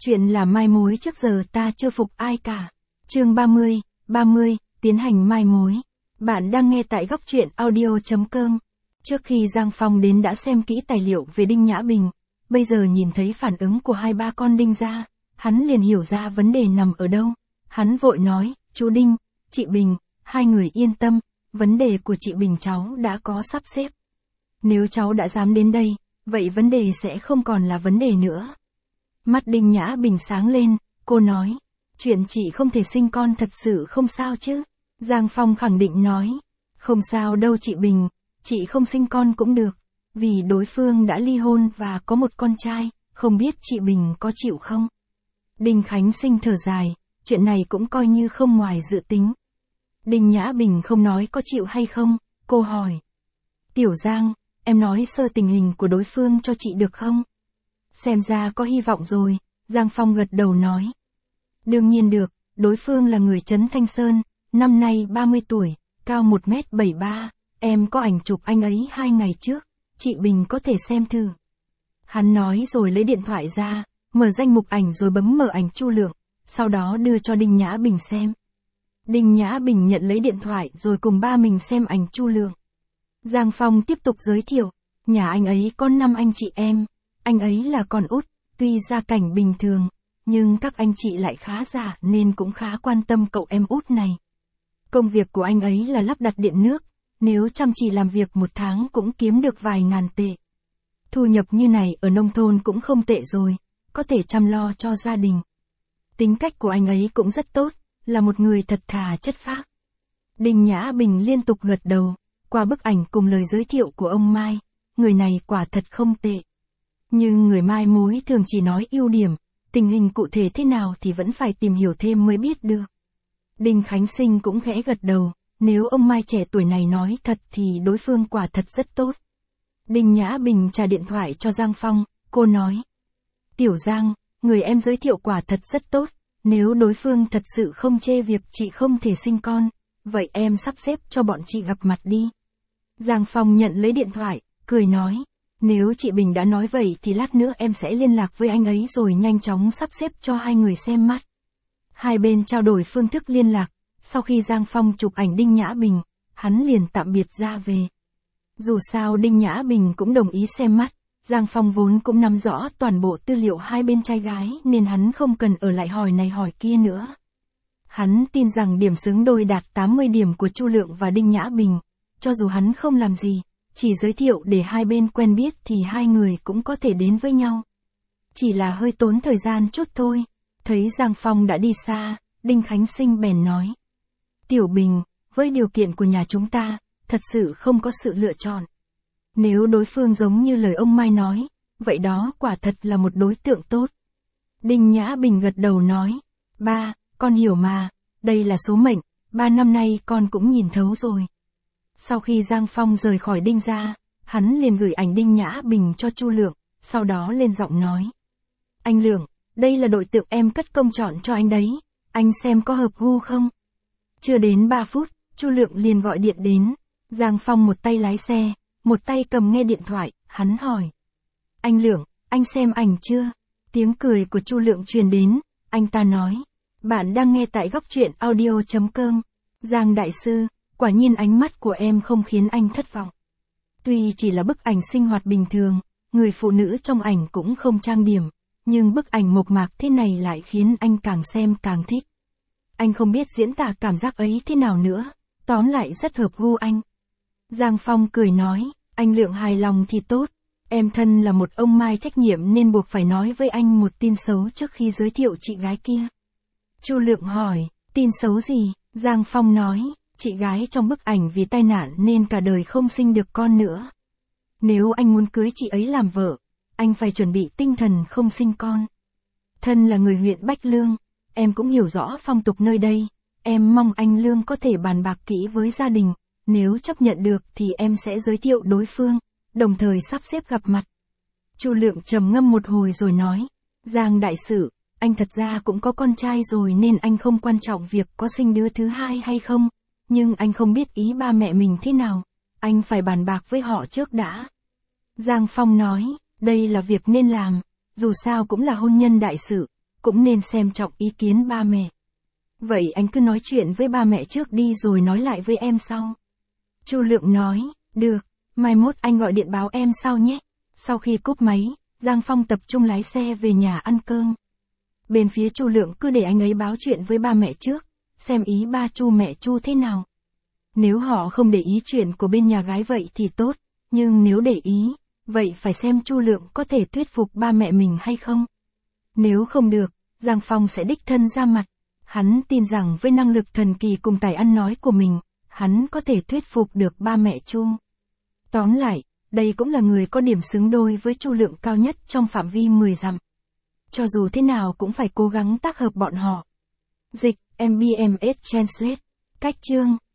Chuyện là mai mối trước giờ ta chưa phục ai cả. Chương 30, tiến hành mai mối. Bạn đang nghe tại góc truyện audio.com. Trước khi Giang Phong đến đã xem kỹ tài liệu về Đinh Nhã Bình, bây giờ nhìn thấy phản ứng của hai ba con Đinh gia, hắn liền hiểu ra vấn đề nằm ở đâu. Hắn vội nói, chú Đinh, chị Bình, hai người yên tâm, vấn đề của chị Bình cháu đã có sắp xếp. Nếu cháu đã dám đến đây, vậy vấn đề sẽ không còn là vấn đề nữa. Mắt Đinh Nhã Bình sáng lên, cô nói, chuyện chị không thể sinh con thật sự không sao chứ? Giang Phong khẳng định nói, không sao đâu chị Bình, chị không sinh con cũng được, vì đối phương đã ly hôn và có một con trai, không biết chị Bình có chịu không? Đinh Khánh Sinh thở dài, chuyện này cũng coi như không ngoài dự tính. Đinh Nhã Bình không nói có chịu hay không, cô hỏi. Tiểu Giang, em nói sơ tình hình của đối phương cho chị được không? Xem ra có hy vọng rồi, Giang Phong gật đầu nói. Đương nhiên được, đối phương là người Trấn Thanh Sơn, năm nay 30 tuổi, cao 1m73, em có ảnh chụp anh ấy 2 ngày trước, chị Bình có thể xem thử. Hắn nói rồi lấy điện thoại ra, mở danh mục ảnh rồi bấm mở ảnh Chu Lượng, sau đó đưa cho Đinh Nhã Bình xem. Đinh Nhã Bình nhận lấy điện thoại rồi cùng ba mình xem ảnh Chu Lượng. Giang Phong tiếp tục giới thiệu, nhà anh ấy có 5 anh chị em, anh ấy là con út, tuy gia cảnh bình thường, nhưng các anh chị lại khá giả nên cũng khá quan tâm cậu em út này. Công việc của anh ấy là lắp đặt điện nước, nếu chăm chỉ làm việc 1 tháng cũng kiếm được vài ngàn tệ. Thu nhập như này ở nông thôn cũng không tệ rồi, có thể chăm lo cho gia đình. Tính cách của anh ấy cũng rất tốt, là một người thật thà chất phác. Đinh Nhã Bình liên tục gật đầu, qua bức ảnh cùng lời giới thiệu của ông Mai, người này quả thật không tệ. Nhưng người mai mối thường chỉ nói ưu điểm, tình hình cụ thể thế nào thì vẫn phải tìm hiểu thêm mới biết được. Đinh Khánh Sinh cũng khẽ gật đầu, nếu ông Mai trẻ tuổi này nói thật thì đối phương quả thật rất tốt. Đinh Nhã Bình trả điện thoại cho Giang Phong, cô nói. Tiểu Giang, người em giới thiệu quả thật rất tốt, nếu đối phương thật sự không chê việc chị không thể sinh con, vậy em sắp xếp cho bọn chị gặp mặt đi. Giang Phong nhận lấy điện thoại, cười nói. Nếu chị Bình đã nói vậy thì lát nữa em sẽ liên lạc với anh ấy rồi nhanh chóng sắp xếp cho hai người xem mắt. Hai bên trao đổi phương thức liên lạc, sau khi Giang Phong chụp ảnh Đinh Nhã Bình, hắn liền tạm biệt ra về. Dù sao Đinh Nhã Bình cũng đồng ý xem mắt, Giang Phong vốn cũng nắm rõ toàn bộ tư liệu hai bên trai gái nên hắn không cần ở lại hỏi này hỏi kia nữa. Hắn tin rằng điểm xứng đôi đạt 80 điểm của Chu Lượng và Đinh Nhã Bình, cho dù hắn không làm gì, chỉ giới thiệu để hai bên quen biết thì hai người cũng có thể đến với nhau. Chỉ là hơi tốn thời gian chút thôi. Thấy Giang Phong đã đi xa, Đinh Khánh Sinh bèn nói. Tiểu Bình, với điều kiện của nhà chúng ta, thật sự không có sự lựa chọn. Nếu đối phương giống như lời ông Mai nói, vậy đó quả thật là một đối tượng tốt. Đinh Nhã Bình gật đầu nói. Ba, con hiểu mà, đây là số mệnh, 3 năm nay con cũng nhìn thấu rồi. Sau khi Giang Phong rời khỏi Đinh gia, hắn liền gửi ảnh Đinh Nhã Bình cho Chu Lượng, sau đó lên giọng nói. Anh Lượng, đây là đội tượng em cất công chọn cho anh đấy, anh xem có hợp gu không? Chưa đến 3 phút, Chu Lượng liền gọi điện đến. Giang Phong một tay lái xe, một tay cầm nghe điện thoại, hắn hỏi. Anh Lượng, anh xem ảnh chưa? Tiếng cười của Chu Lượng truyền đến, anh ta nói. Bạn đang nghe tại góc truyện audio.com. Giang đại sư, quả nhiên ánh mắt của em không khiến anh thất vọng. Tuy chỉ là bức ảnh sinh hoạt bình thường, người phụ nữ trong ảnh cũng không trang điểm, nhưng bức ảnh mộc mạc thế này lại khiến anh càng xem càng thích. Anh không biết diễn tả cảm giác ấy thế nào nữa, tóm lại rất hợp gu anh. Giang Phong cười nói, anh Lượng hài lòng thì tốt, em thân là một ông Mai trách nhiệm nên buộc phải nói với anh một tin xấu trước khi giới thiệu chị gái kia. Chu Lượng hỏi, tin xấu gì? Giang Phong nói, chị gái trong bức ảnh vì tai nạn nên cả đời không sinh được con nữa. Nếu anh muốn cưới chị ấy làm vợ, anh phải chuẩn bị tinh thần không sinh con. Thân là người huyện Bách Lương, em cũng hiểu rõ phong tục nơi đây, em mong anh Lương có thể bàn bạc kỹ với gia đình, nếu chấp nhận được thì em sẽ giới thiệu đối phương, đồng thời sắp xếp gặp mặt. Chu Lượng trầm ngâm một hồi rồi nói, Giang đại sự, anh thật ra cũng có con trai rồi nên anh không quan trọng việc có sinh đứa thứ hai hay không, nhưng anh không biết ý ba mẹ mình thế nào, anh phải bàn bạc với họ trước đã. Giang Phong nói, đây là việc nên làm, dù sao cũng là hôn nhân đại sự, cũng nên xem trọng ý kiến ba mẹ. Vậy anh cứ nói chuyện với ba mẹ trước đi rồi nói lại với em sau. Chu Lượng nói, được, mai mốt anh gọi điện báo em sau nhé. Sau khi cúp máy, Giang Phong tập trung lái xe về nhà ăn cơm. Bên phía Chu Lượng cứ để anh ấy báo chuyện với ba mẹ trước, xem ý ba Chu mẹ Chu thế nào. Nếu họ không để ý chuyện của bên nhà gái vậy thì tốt, nhưng nếu để ý, vậy phải xem Chu Lượng có thể thuyết phục ba mẹ mình hay không. Nếu không được, Giang Phong sẽ đích thân ra mặt. Hắn tin rằng với năng lực thần kỳ cùng tài ăn nói của mình, hắn có thể thuyết phục được ba mẹ Chu. Tóm lại, đây cũng là người có điểm xứng đôi với Chu Lượng cao nhất trong phạm vi 10 dặm. Cho dù thế nào cũng phải cố gắng tác hợp bọn họ. Dịch, MBMS Translate. Cách chương